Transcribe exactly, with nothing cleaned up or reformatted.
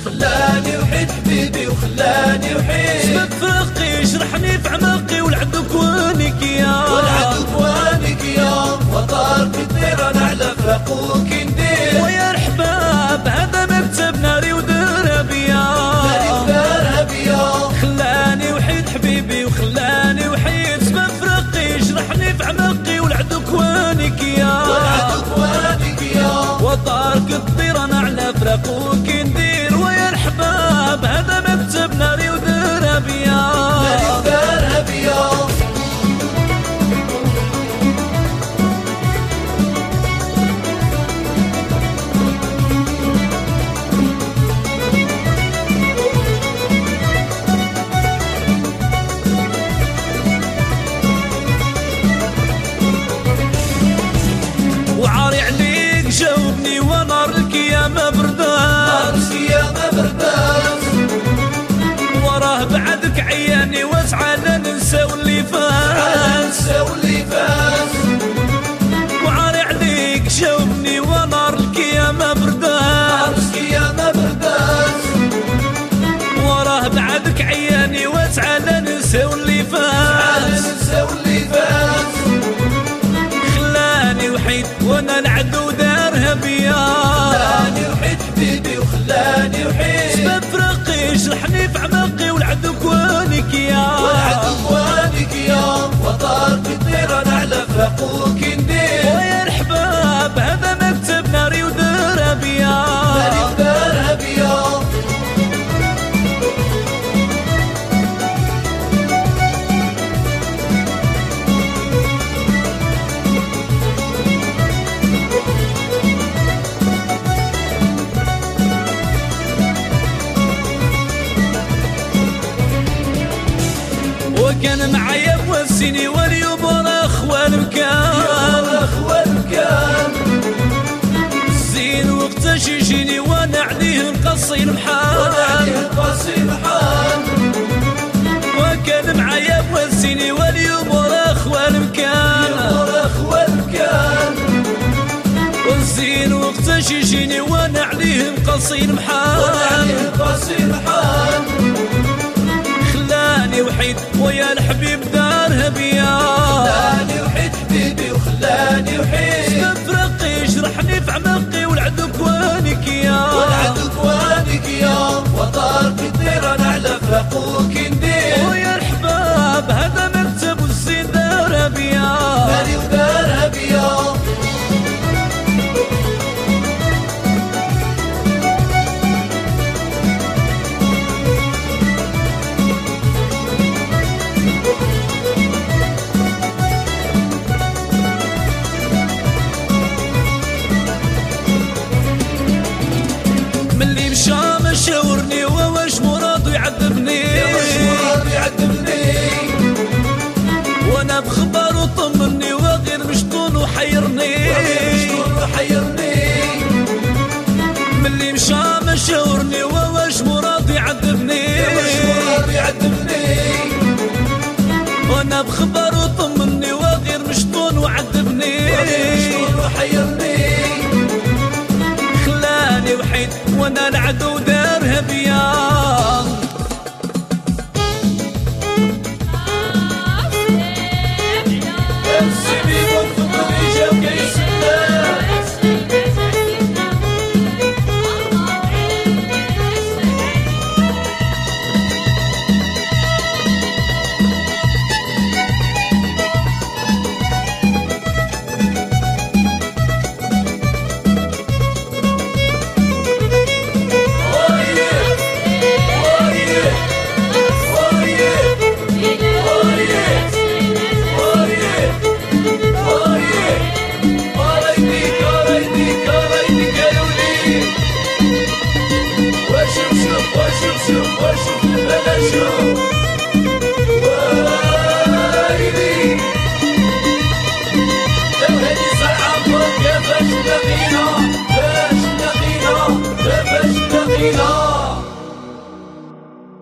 خلاني وحيد حبيبي وخلاني وحيد. سبب فراقي جرحني في عماقي والعدو كوانك يا والعدو كوانك يا وطار في الطير انا على فراقك ندير. ويا الحباب هذا مكتب ناري ودارها بيا ناري ودارها بيا. خلاني وحيد حبيبي وخلاني وحيد. سبب فراقي جرحني في عماقي والعدو كوانك يا والعدو كوانك يا وطارك الطير انا على فراقك ندير. ويا الحباب هذا مكتب ناري ودارها بيا ناري ودارها بيا. وعاري عليك جاوبني ونار القيامة برداس يا ما برداس. وراه بعدك عياني واسعى ننسى واللي فات ننسى واللي فات. وعاري عليك جاوبني ونار القيامة برداس يا ما برداس. وراه بعدك عياني واسعى ننسى واللي فات ننسى واللي فات. خلاني وحيد وانا العدو دارها بيا. خلاني وحيد حبيبي وخلاني وحيد. سبب فراقي جرحني في عماقي والعدو كوانك يا والعدو كوانك يا وطار في الطير انا على فراقك ندير. ويا الحباب هذا مكتب ناري ودارها بيا ناري ودارها بيا. وكان معايا بوسيني واليوم ورا اخوان مكان اخوان مكان. زين وقتاش يجيني وانا عليه نقصي المحال وانا عليه نقصي المحال. وكان معايا بوسيني واليوم ورا اخوان مكان ورا اخوان مكان. والزين وقتاش يجيني وانا عليه نقصي المحال وانا عليه نقصي المحال. خلاني وحيد ويا الحبيب دارها بيا. خلاني وحيد حبيبي وخلاني وحيد. سبب فراقي جرحني في عماقي والعدو كوانك يا والعدو كوانك يا وطار في الطير انا على فراقك ندير. ويا الحباب هذا مكتب والزين دارها بيا. ناري ودارها بيا. ملي مشى ما شاورني وواش مرادو يعذبني واش مراد يعذبني. وانا بخبر وطمني وغير مشطون وحيرني شكون حيرني. ملي مشى ما شاورني وواش مرادو يعذبني واش مراد يعذبني. وانا بخبر وطمني وغير مشطون وعذبني شكون حيرني. خلاني وحيد وانا العدو